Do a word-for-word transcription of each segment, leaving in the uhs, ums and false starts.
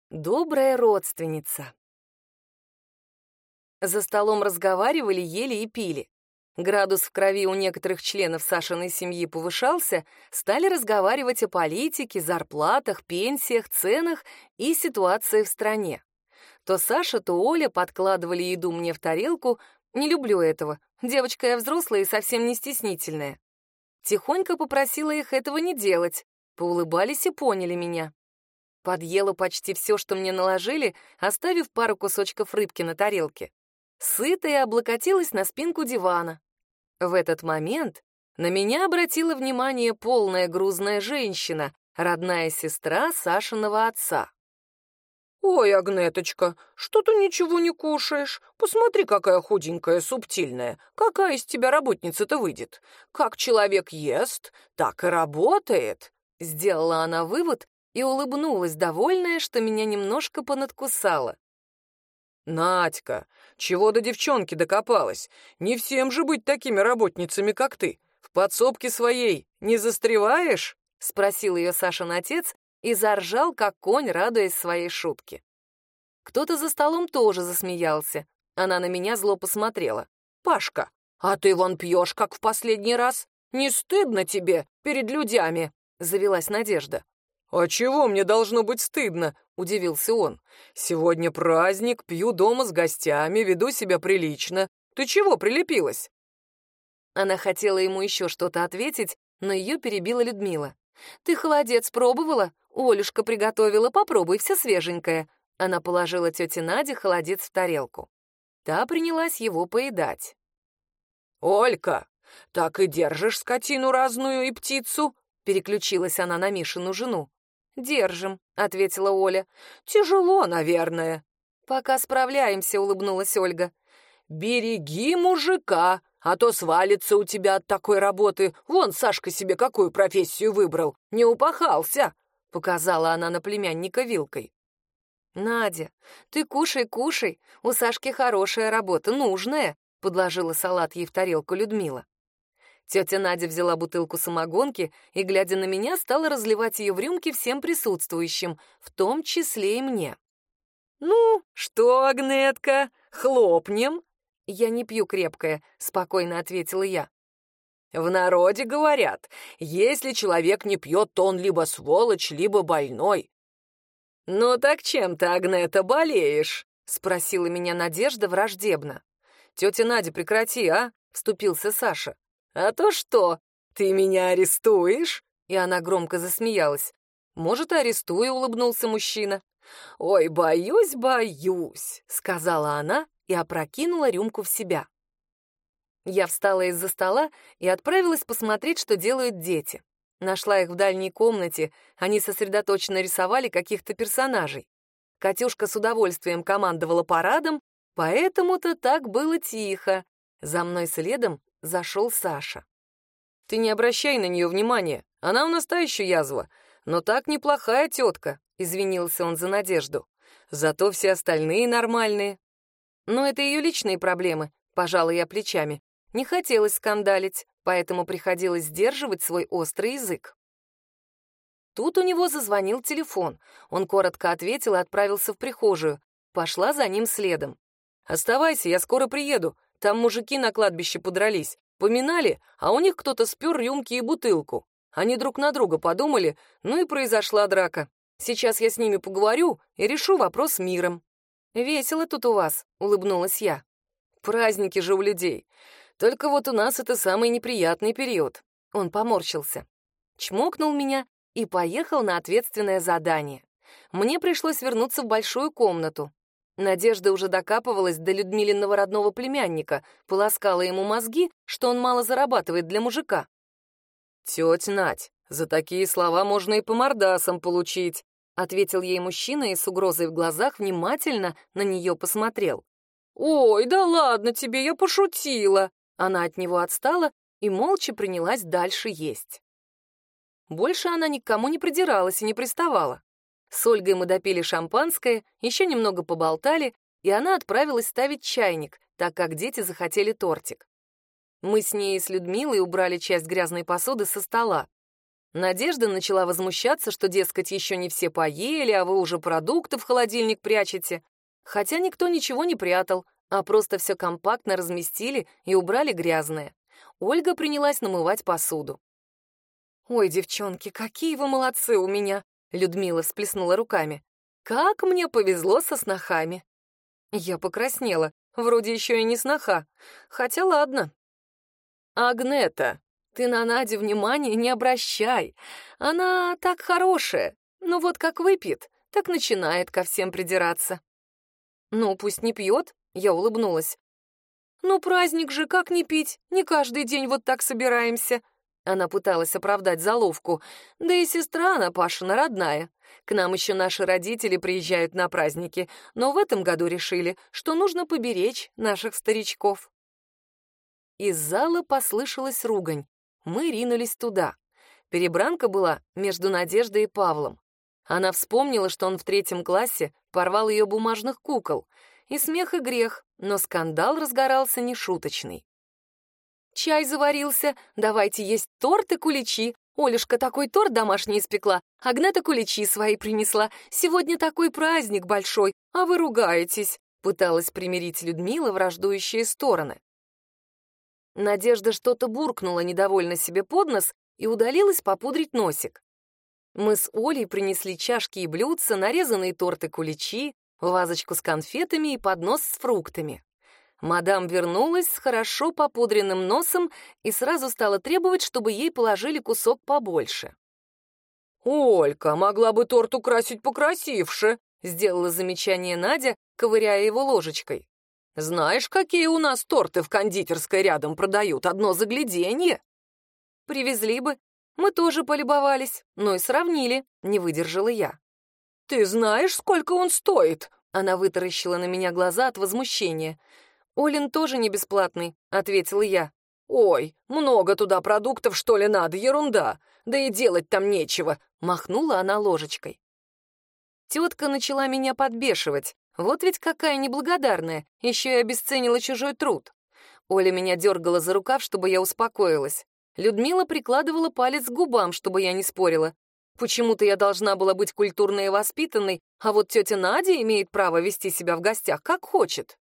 Добрая родственница. За столом разговаривали, ели и пили. Градус в крови у некоторых членов Сашиной семьи повышался, стали разговаривать о политике, зарплатах, пенсиях, ценах и ситуации в стране. То Саша, то Оля подкладывали еду мне в тарелку. Не люблю этого. Девочка я взрослая и совсем не стеснительная. Тихонько попросила их этого не делать. Поулыбались и поняли меня. Подъела почти все, что мне наложили, оставив пару кусочков рыбки на тарелке. Сытая облокотилась на спинку дивана. В этот момент на меня обратила внимание полная грузная женщина, родная сестра Сашиного отца. «Ой, Агнеточка, что ты ничего не кушаешь? Посмотри, какая худенькая, субтильная. Какая из тебя работница-то выйдет? Как человек ест, так и работает». Сделала она вывод и улыбнулась, довольная, что меня немножко понадкусала. «Надька, чего до девчонки докопалась? Не всем же быть такими работницами, как ты. В подсобке своей не застреваешь?» — спросил ее Сашин отец и заржал, как конь, радуясь своей шутке. Кто-то за столом тоже засмеялся. Она на меня зло посмотрела. «Пашка, а ты вон пьешь, как в последний раз. Не стыдно тебе перед людьми?» — завелась Надежда. «А чего мне должно быть стыдно?» — удивился он. «Сегодня праздник, пью дома с гостями, веду себя прилично. Ты чего прилепилась?» Она хотела ему еще что-то ответить, но ее перебила Людмила. «Ты холодец пробовала? Олюшка приготовила, попробуй, все свеженькое». Она положила тете Наде холодец в тарелку. Та принялась его поедать. «Олька, так и держишь скотину разную и птицу?» — переключилась она на Мишину жену. «Держим», — ответила Оля. «Тяжело, наверное». «Пока справляемся», — улыбнулась Ольга. «Береги мужика, а то свалится у тебя от такой работы. Вон Сашка себе какую профессию выбрал, не упахался», — показала она на племянника вилкой. «Надя, ты кушай, кушай, у Сашки хорошая работа, нужная», — подложила салат ей в тарелку Людмила. Тетя Надя взяла бутылку самогонки и, глядя на меня, стала разливать ее в рюмки всем присутствующим, в том числе и мне. «Ну, что, Агнетка, хлопнем?» «Я не пью крепкое», — спокойно ответила я. «В народе говорят, если человек не пьет, то он либо сволочь, либо больной». «Ну так чем ты, Агнета, болеешь?» — спросила меня Надежда враждебно. «Тетя Надя, прекрати, а?» — вступился Саша. «А то что, ты меня арестуешь?» И она громко засмеялась. «Может, и арестую», — улыбнулся мужчина. «Ой, боюсь, боюсь», — сказала она и опрокинула рюмку в себя. Я встала из-за стола и отправилась посмотреть, что делают дети. Нашла их в дальней комнате, они сосредоточенно рисовали каких-то персонажей. Катюшка с удовольствием командовала парадом, поэтому-то так было тихо. За мной следом зашел Саша. «Ты не обращай на нее внимания, она у нас та еще язва, но так неплохая тетка», — извинился он за Надежду. «Зато все остальные нормальные». «Но это ее личные проблемы», — пожала я плечами. Не хотелось скандалить, поэтому приходилось сдерживать свой острый язык. Тут у него зазвонил телефон. Он коротко ответил и отправился в прихожую. Пошла за ним следом. «Оставайся, я скоро приеду. Там мужики на кладбище подрались. Поминали, а у них кто-то спер рюмки и бутылку. Они друг на друга подумали, ну и произошла драка. Сейчас я с ними поговорю и решу вопрос миром». «Весело тут у вас», — улыбнулась я. «Праздники же у людей. Только вот у нас это самый неприятный период». Он поморщился. Чмокнул меня и поехал на ответственное задание. Мне пришлось вернуться в большую комнату. Надежда уже докапывалась до Людмилиного родного племянника, полоскала ему мозги, что он мало зарабатывает для мужика. «Тетя Надь, за такие слова можно и по мордасам получить», ответил ей мужчина и с угрозой в глазах внимательно на нее посмотрел. «Ой, да ладно тебе, я пошутила!» Она от него отстала и молча принялась дальше есть. Больше она ни к кому не придиралась и не приставала. С Ольгой мы допили шампанское, еще немного поболтали, и она отправилась ставить чайник, так как дети захотели тортик. Мы с ней и с Людмилой убрали часть грязной посуды со стола. Надежда начала возмущаться, что, дескать, еще не все поели, а вы уже продукты в холодильник прячете. Хотя никто ничего не прятал, а просто все компактно разместили и убрали грязное. Ольга принялась намывать посуду. «Ой, девчонки, какие вы молодцы у меня!» Людмила всплеснула руками. «Как мне повезло со снохами!» Я покраснела, вроде еще и не сноха. Хотя ладно. «Агнета, ты на Надю внимания не обращай. Она так хорошая, но вот как выпьет, так начинает ко всем придираться». «Ну, пусть не пьет», — я улыбнулась. «Ну, праздник же, как не пить? Не каждый день вот так собираемся». Она пыталась оправдать заловку. «Да и сестра она Пашина родная. К нам еще наши родители приезжают на праздники, но в этом году решили, что нужно поберечь наших старичков». Из зала послышалась ругань. Мы ринулись туда. Перебранка была между Надеждой и Павлом. Она вспомнила, что он в третьем классе порвал ее бумажных кукол. И смех, и грех, но скандал разгорался нешуточный. «Чай заварился, давайте есть торт и куличи. Олюшка такой торт домашний испекла, Агнета куличи свои принесла. Сегодня такой праздник большой, а вы ругаетесь», — пыталась примирить Людмила враждующие стороны. Надежда что-то буркнула недовольно себе под нос и удалилась попудрить носик. Мы с Олей принесли чашки и блюдца, нарезанные торты куличи, вазочку с конфетами и поднос с фруктами. Мадам вернулась с хорошо попудренным носом и сразу стала требовать, чтобы ей положили кусок побольше. «Олька, могла бы торт украсить покрасивше», — сделала замечание Надя, ковыряя его ложечкой. «Знаешь, какие у нас торты в кондитерской рядом продают? Одно загляденье». «Привезли бы. Мы тоже полюбовались, но и сравнили», — не выдержала я. «Ты знаешь, сколько он стоит?» Она вытаращила на меня глаза от возмущения. «Олин тоже не бесплатный», — ответила я. «Ой, много туда продуктов, что ли, надо, ерунда. Да и делать там нечего», — махнула она ложечкой. Тетка начала меня подбешивать. Вот ведь какая неблагодарная, еще и обесценила чужой труд. Оля меня дергала за рукав, чтобы я успокоилась. Людмила прикладывала палец к губам, чтобы я не спорила. Почему-то я должна была быть культурной и воспитанной, а вот тетя Надя имеет право вести себя в гостях как хочет.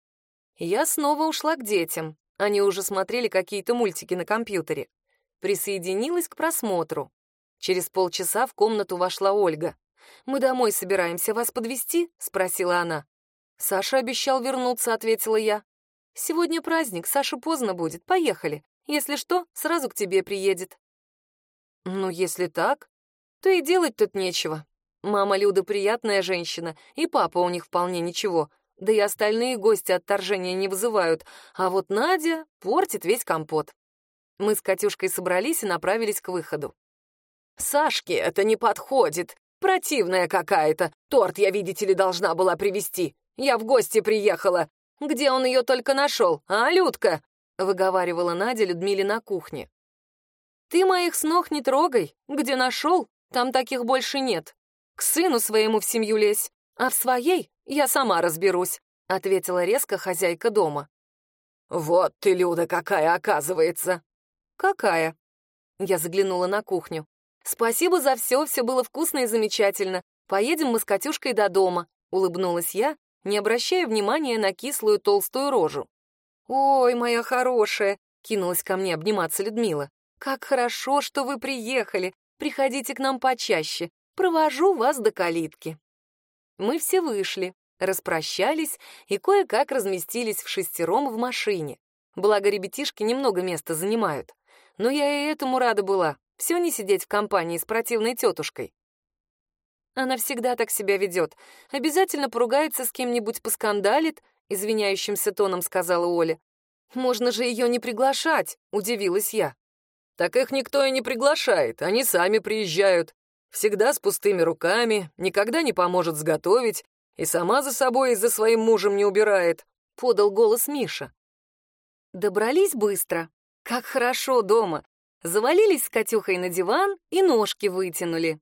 Я снова ушла к детям. Они уже смотрели какие-то мультики на компьютере. Присоединилась к просмотру. Через полчаса в комнату вошла Ольга. «Мы домой собираемся, вас подвезти?» — спросила она. «Саша обещал вернуться», — ответила я. «Сегодня праздник, Саша поздно будет, поехали. Если что, сразу к тебе приедет». «Ну, если так, то и делать тут нечего. Мама Люда приятная женщина, и папа у них вполне ничего. Да и остальные гости отторжения не вызывают, а вот Надя портит весь компот». Мы с Катюшкой собрались и направились к выходу. «Сашке это не подходит. Противная какая-то. Торт я, видите ли, должна была привезти. Я в гости приехала. Где он ее только нашел, а, Людка?» — выговаривала Надя Людмиле на кухне. «Ты моих снох не трогай. Где нашел, там таких больше нет. К сыну своему в семью лезь, а в своей я сама разберусь», — ответила резко хозяйка дома. «Вот ты, Люда, какая оказывается!» «Какая?» Я заглянула на кухню. «Спасибо за все, все было вкусно и замечательно. Поедем мы с Катюшкой до дома», — улыбнулась я, не обращая внимания на кислую толстую рожу. «Ой, моя хорошая!» — кинулась ко мне обниматься Людмила. «Как хорошо, что вы приехали. Приходите к нам почаще. Провожу вас до калитки». Мы все вышли, распрощались и кое-как разместились в шестером в машине. Благо, ребятишки немного места занимают. Но я и этому рада была. Все не сидеть в компании с противной тетушкой. Она всегда так себя ведет. Обязательно поругается с кем-нибудь, поскандалит, извиняющимся тоном сказала Оля. «Можно же ее не приглашать», — удивилась я. «Так их никто и не приглашает, они сами приезжают. Всегда с пустыми руками, никогда не поможет сготовить и сама за собой и за своим мужем не убирает», — подал голос Миша. Добрались быстро. Как хорошо дома. Завалились с Катюхой на диван и ножки вытянули.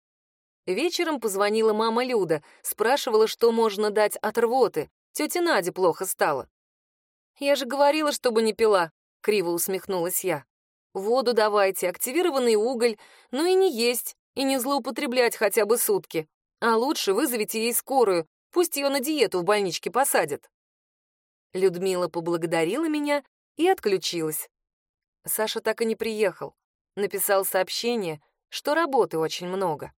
Вечером позвонила мама Люда, спрашивала, что можно дать от рвоты. Тете Наде плохо стало. «Я же говорила, чтобы не пила», — криво усмехнулась я. Воду давайте, активированный уголь, ну и не есть, и не злоупотреблять хотя бы сутки. А лучше вызовите ей скорую, пусть ее на диету в больничке посадят». Людмила поблагодарила меня и отключилась. Саша так и не приехал. Написал сообщение, что работы очень много.